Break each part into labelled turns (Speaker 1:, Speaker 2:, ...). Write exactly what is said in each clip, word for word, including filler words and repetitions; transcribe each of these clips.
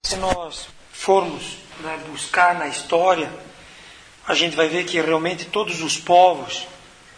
Speaker 1: Se nós formos, né, buscar na história, a gente vai ver que realmente todos os povos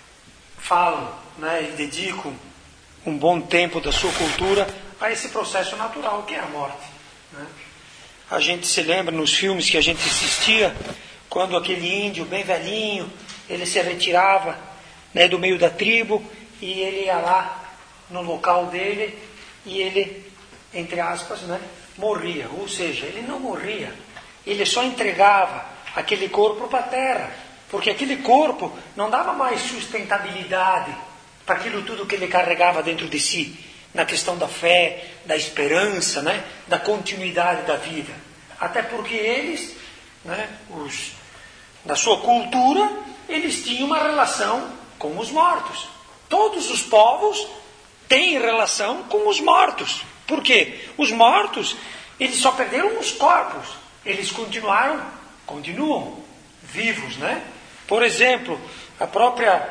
Speaker 1: falam, né, e dedicam um bom tempo da sua cultura a esse processo natural que é a morte. Né? A gente se lembra nos filmes que a gente assistia, quando aquele índio bem velhinho, ele se retirava, né, do meio da tribo e ele ia lá no local dele e ele, entre aspas, né, morria. Ou seja, ele não morria, ele só entregava aquele corpo para a terra, porque aquele corpo não dava mais sustentabilidade para aquilo tudo que ele carregava dentro de si, na questão da fé, da esperança, né, da continuidade da vida. Até porque eles, né, os, da sua cultura, eles tinham uma relação com os mortos. Todos os povos têm relação com os mortos. Por quê? Os mortos, eles só perderam os corpos. Eles continuaram, continuam vivos, né? Por exemplo, a própria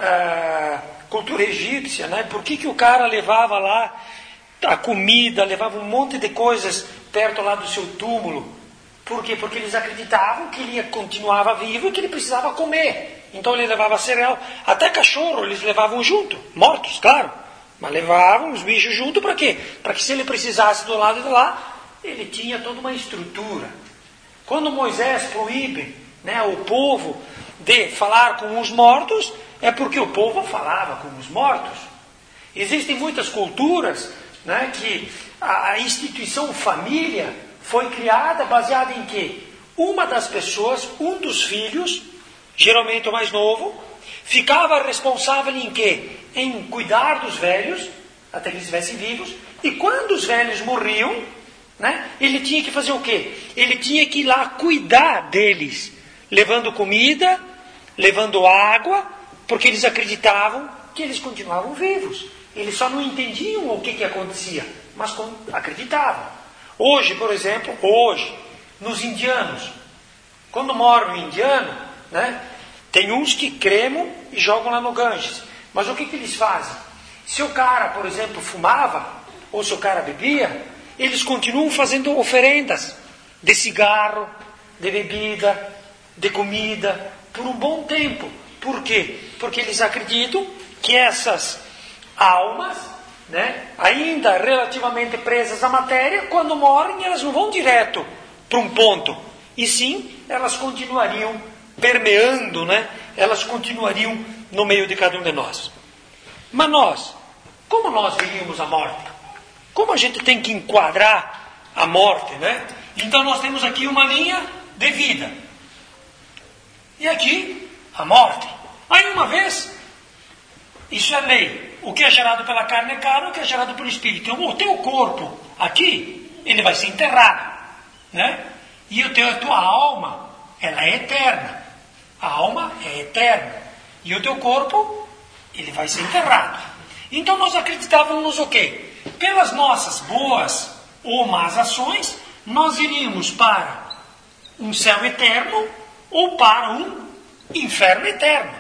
Speaker 1: a cultura egípcia, né? Por que que o cara levava lá a comida, levava um monte de coisas perto lá do seu túmulo? Por quê? Porque eles acreditavam que ele continuava vivo e que ele precisava comer. Então ele levava cereal. Até cachorro eles levavam junto, mortos, claro. Mas levavam os bichos junto para quê? Para que se ele precisasse do lado de lá, ele tinha toda uma estrutura. Quando Moisés proíbe, né, o povo de falar com os mortos, é porque o povo falava com os mortos. Existem muitas culturas, né, que a, a instituição família foi criada baseada em quê? Uma das pessoas, um dos filhos, geralmente o mais novo, ficava responsável em quê? Em cuidar dos velhos, até que eles estivessem vivos, e quando os velhos morriam, né, ele tinha que fazer o quê? Ele tinha que ir lá cuidar deles, levando comida, levando água, porque eles acreditavam que eles continuavam vivos. Eles só não entendiam o que, que acontecia, mas acreditavam. Hoje, por exemplo, hoje, nos indianos, quando morre um indiano, né, tem uns que cremam e jogam lá no Ganges. Mas o que, que eles fazem? Se o cara, por exemplo, fumava, ou se o cara bebia, eles continuam fazendo oferendas de cigarro, de bebida, de comida, por um bom tempo. Por quê? Porque eles acreditam que essas almas, né, ainda relativamente presas à matéria, quando morrem, elas não vão direto para um ponto. E sim, elas continuariam permeando, né? Elas continuariam no meio de cada um de nós. Mas nós, como nós veríamos a morte? Como a gente tem que enquadrar a morte, né? Então nós temos aqui uma linha de vida. E aqui, a morte. Aí uma vez, isso é lei. O que é gerado pela carne é carne, o que é gerado pelo espírito. Então o teu corpo aqui, ele vai ser enterrado, né? E o teu, a tua alma, ela é eterna. A alma é eterna. E o teu corpo, ele vai ser enterrado. Então nós acreditávamos o quê? Pelas nossas boas ou más ações, nós iríamos para um céu eterno ou para um inferno eterno.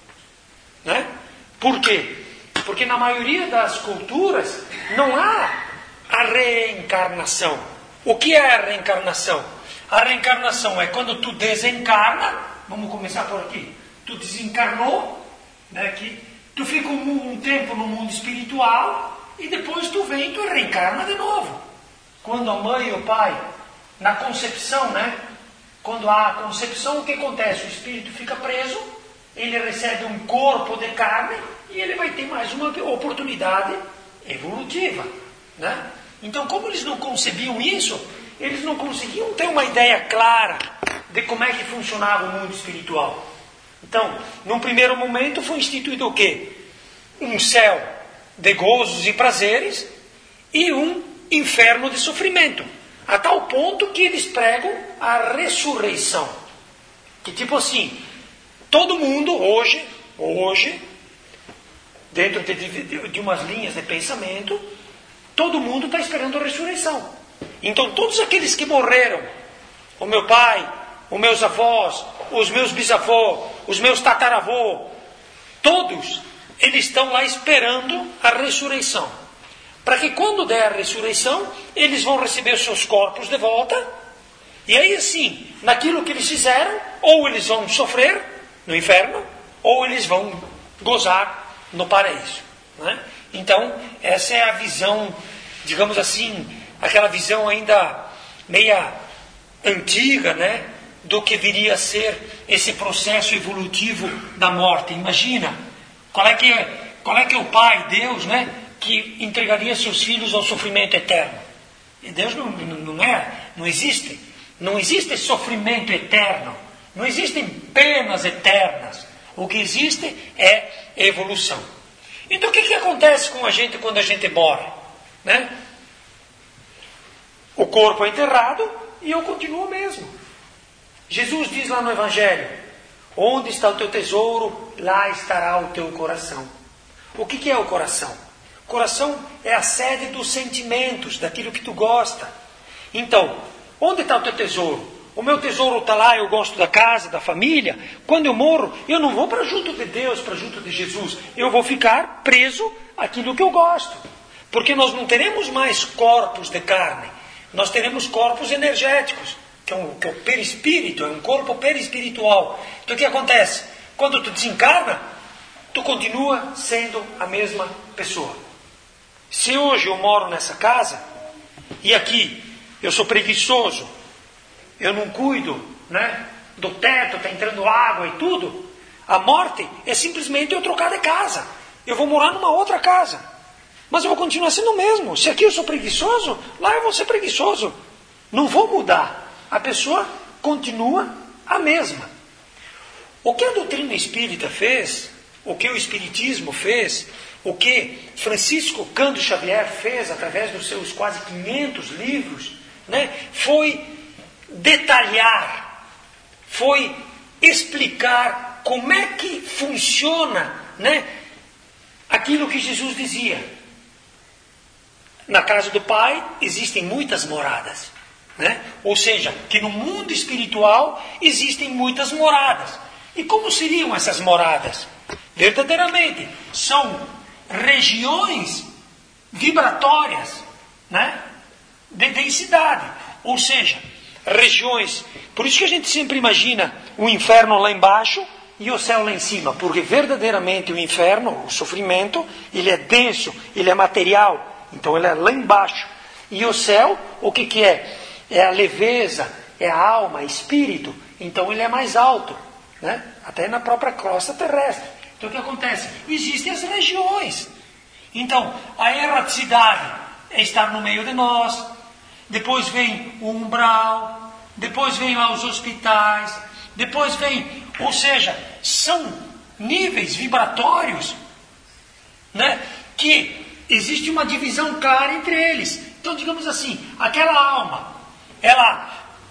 Speaker 1: Né? Por quê? Porque na maioria das culturas não há a reencarnação. O que é a reencarnação? A reencarnação é quando tu desencarna, vamos começar por aqui, tu desencarnou, né, que tu fica um, um tempo no mundo espiritual e depois tu vem e tu reencarna de novo. Quando a mãe e o pai, na concepção, né, quando há a concepção, o que acontece? O espírito fica preso, ele recebe um corpo de carne e ele vai ter mais uma oportunidade evolutiva. Né? Então, como eles não concebiam isso, eles não conseguiam ter uma ideia clara de como é que funcionava o mundo espiritual. Então, num primeiro momento foi instituído o quê? Um céu de gozos e prazeres e um inferno de sofrimento. A tal ponto que eles pregam a ressurreição. Que tipo assim, todo mundo hoje, hoje, dentro de, de, de umas linhas de pensamento, todo mundo está esperando a ressurreição. Então todos aqueles que morreram, o meu pai, os meus avós, os meus bisavós, os meus tataravós, todos, eles estão lá esperando a ressurreição. para que quando der a ressurreição, eles vão receber seus corpos de volta, e aí assim, naquilo que eles fizeram, ou eles vão sofrer no inferno, ou eles vão gozar no paraíso. Né? Então, essa é a visão, digamos assim, aquela visão ainda meia antiga, né, do que viria a ser esse processo evolutivo da morte. Imagina, qual é que é, qual é, que é o Pai, Deus, né, que entregaria seus filhos ao sofrimento eterno? E Deus não, não é, não existe. Não existe sofrimento eterno. Não existem penas eternas. O que existe é evolução. Então o que, que acontece com a gente quando a gente morre? Né? O corpo é enterrado e eu continuo mesmo. Jesus diz lá no Evangelho: onde está o teu tesouro, lá estará o teu coração. O que, que é o coração? O coração é a sede dos sentimentos, daquilo que tu gosta. Então, onde está o teu tesouro? O meu tesouro está lá, eu gosto da casa, da família. Quando eu morro, eu não vou para junto de Deus, para junto de Jesus. Eu vou ficar preso àquilo que eu gosto. Porque nós não teremos mais corpos de carne. Nós teremos corpos energéticos, que é, um, que é o perispírito, é um corpo perispiritual. Então o que acontece? Quando tu desencarna, tu continua sendo a mesma pessoa. Se hoje eu moro nessa casa, e aqui eu sou preguiçoso, eu não cuido, né, do teto, está entrando água e tudo, a morte é simplesmente eu trocar de casa. Eu vou morar numa outra casa. Mas eu vou continuar sendo o mesmo. Se aqui eu sou preguiçoso, lá eu vou ser preguiçoso. Não vou mudar. A pessoa continua a mesma. O que a doutrina espírita fez, o que o espiritismo fez, o que Francisco Cândido Xavier fez através dos seus quase quinhentos livros, né, foi detalhar, foi explicar como é que funciona, né, aquilo que Jesus dizia. Na casa do Pai existem muitas moradas, né? Ou seja, que no mundo espiritual existem muitas moradas. E como seriam essas moradas? Verdadeiramente, são regiões vibratórias, né, de densidade. Ou seja, regiões. Por isso que a gente sempre imagina o inferno lá embaixo e o céu lá em cima. Porque verdadeiramente o inferno, o sofrimento, ele é denso, ele é material. Então ele é lá embaixo. E o céu, o que, que é? É a leveza, é a alma, é espírito. Então ele é mais alto, né? Até na própria crosta terrestre. Então o que acontece? Existem as regiões. Então a erraticidade é estar no meio de nós. Depois vem o umbral. Depois vem lá os hospitais. Depois vem, ou seja, são níveis vibratórios, né, que existe uma divisão clara entre eles. Então, digamos assim, aquela alma, ela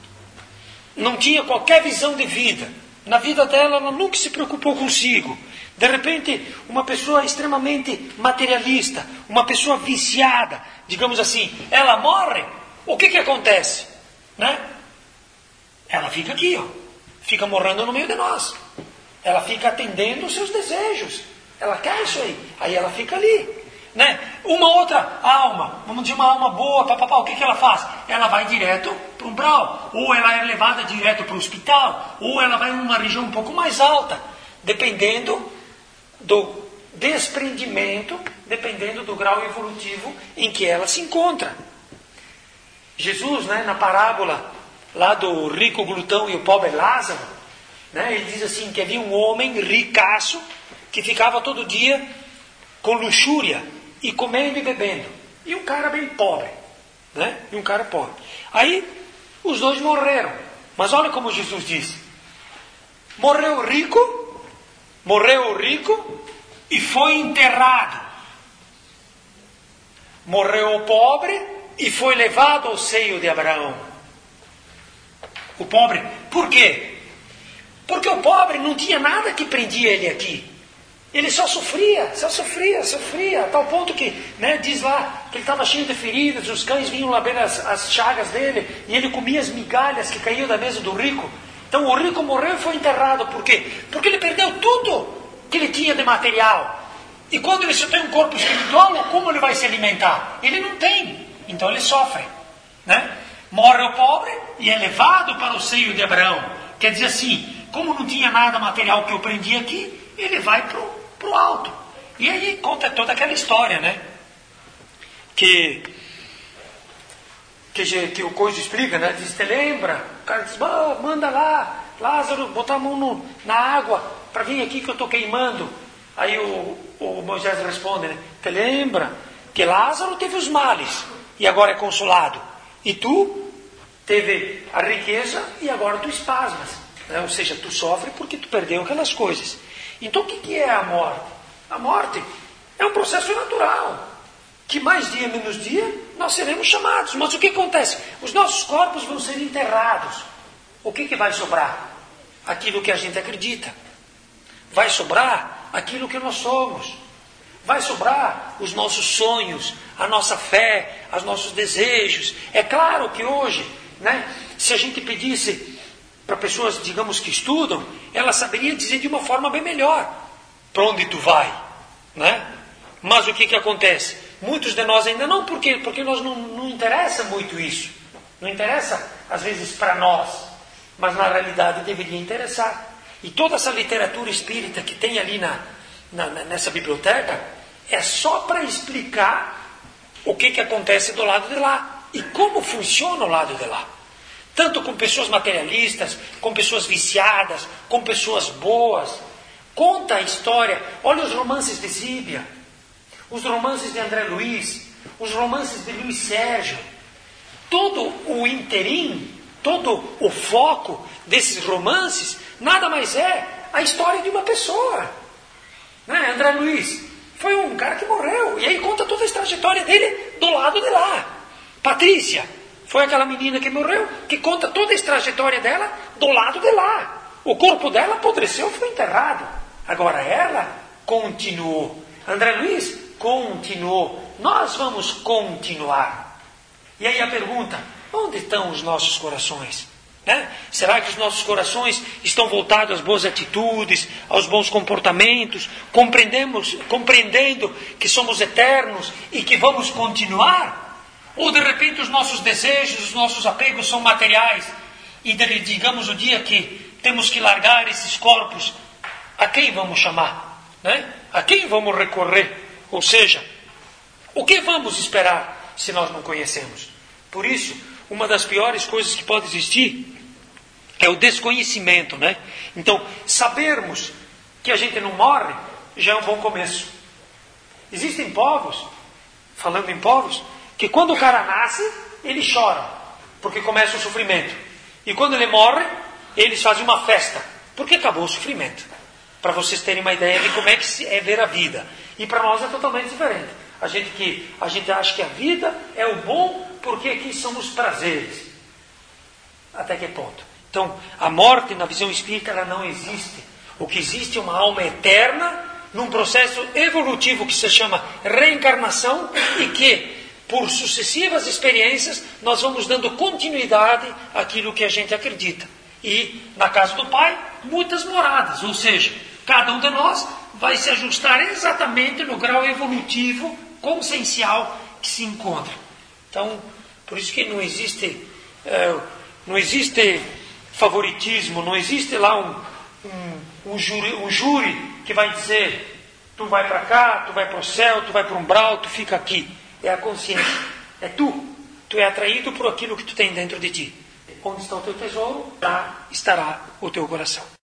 Speaker 1: não tinha qualquer visão de vida. Na vida dela, ela nunca se preocupou consigo. De repente, uma pessoa extremamente materialista, uma pessoa viciada, digamos assim, ela morre, o que que acontece? Né? Ela fica aqui, ó, fica morando no meio de nós. Ela fica atendendo os seus desejos. Ela quer isso aí. Aí ela fica ali. Né? Uma outra alma, vamos dizer uma alma boa, papapá, o que, que ela faz? Ela vai direto para o umbral, ou ela é levada direto para o hospital, ou ela vai em uma região um pouco mais alta, dependendo do desprendimento, dependendo do grau evolutivo em que ela se encontra. Jesus, né, na parábola lá do rico glutão e o pobre Lázaro, né, ele diz assim, que havia um homem ricaço que ficava todo dia com luxúria, e comendo e bebendo. E um cara bem pobre. Né? E um cara pobre. Aí, os dois morreram. Mas olha como Jesus disse. Morreu o rico, morreu o rico e foi enterrado. Morreu o pobre e foi levado ao seio de Abraão. O pobre. Por quê? Porque o pobre não tinha nada que prendia ele aqui. Ele só sofria, só sofria, sofria, a tal ponto que, né, diz lá que ele estava cheio de feridas, os cães vinham lamber as, as chagas dele, e ele comia as migalhas que caíam da mesa do rico. Então o rico morreu e foi enterrado. Por quê? Porque ele perdeu tudo que ele tinha de material. E quando ele só tem um corpo espiritual, como ele vai se alimentar? Ele não tem, então ele sofre, né? Morre o pobre e é levado para o seio de Abraão. Quer dizer assim, como não tinha nada material que eu prendi aqui, ele vai para o alto. E aí conta toda aquela história, né? Que, que, que o Coisa explica, né? Diz, te lembra? O cara diz, ah, manda lá, Lázaro, botar a mão no, na água para vir aqui que eu estou queimando. Aí o, o Moisés responde, né? Te lembra que Lázaro teve os males e agora é consolado. E tu teve a riqueza e agora tu espasmas. Né? Ou seja, tu sofre porque tu perdeu aquelas coisas. Então o que, que é a morte? A morte é um processo natural. Que mais dia menos dia nós seremos chamados. Mas o que acontece? Os nossos corpos vão ser enterrados. O que, que vai sobrar? Aquilo que a gente acredita. Vai sobrar aquilo que nós somos. Vai sobrar os nossos sonhos, a nossa fé, os nossos desejos. É claro que hoje, né, se a gente pedisse para pessoas, digamos, que estudam, elas saberiam dizer de uma forma bem melhor para onde tu vai, né? Mas o que, que acontece? Muitos de nós ainda não, por quê? Porque nós não, não interessa muito isso. Não interessa, às vezes, para nós, mas na realidade deveria interessar. E toda essa literatura espírita que tem ali na, na, nessa biblioteca é só para explicar o que, que acontece do lado de lá e como funciona o lado de lá. Tanto com pessoas materialistas, com pessoas viciadas, com pessoas boas. Conta a história. Olha os romances de Zíbia, os romances de André Luiz, os romances de Luiz Sérgio. Todo o interim, todo o foco desses romances nada mais é a história de uma pessoa. Né? André Luiz foi um cara que morreu. E aí conta toda a trajetória dele do lado de lá. Patrícia foi aquela menina que morreu, que conta toda a trajetória dela do lado de lá. O corpo dela apodreceu, foi enterrado. Agora ela continuou. André Luiz continuou. Nós vamos continuar. E aí a pergunta, onde estão os nossos corações? Né? Será que os nossos corações estão voltados às boas atitudes, aos bons comportamentos, compreendemos, compreendendo que somos eternos e que vamos continuar? Ou de repente os nossos desejos, os nossos apegos são materiais e digamos o dia que temos que largar esses corpos, a quem vamos chamar? Né? A quem vamos recorrer? Ou seja, o que vamos esperar se nós não conhecemos? Por isso, uma das piores coisas que pode existir é o desconhecimento, né? Então, sabermos que a gente não morre já é um bom começo. Existem povos, falando em povos, que quando o cara nasce, ele chora, porque começa o sofrimento. E quando ele morre, eles fazem uma festa, porque acabou o sofrimento. Para vocês terem uma ideia de como é que é ver a vida. E para nós é totalmente diferente. A gente, que, a gente acha que a vida é o bom, porque aqui são os prazeres. Até que ponto? Então, a morte na visão espírita ela não existe. O que existe é uma alma eterna num processo evolutivo que se chama reencarnação e que, por sucessivas experiências, nós vamos dando continuidade àquilo que a gente acredita. E, na casa do Pai, muitas moradas. Ou seja, cada um de nós vai se ajustar exatamente no grau evolutivo, consciencial que se encontra. Então, por isso que não existe, é, não existe favoritismo, não existe lá um, um, um, júri, um júri que vai dizer tu vai para cá, tu vai para o céu, tu vai para o umbral, tu fica aqui. É a consciência, é tu. Tu é atraído por aquilo que tu tem dentro de ti. Onde está o teu tesouro, lá estará o teu coração.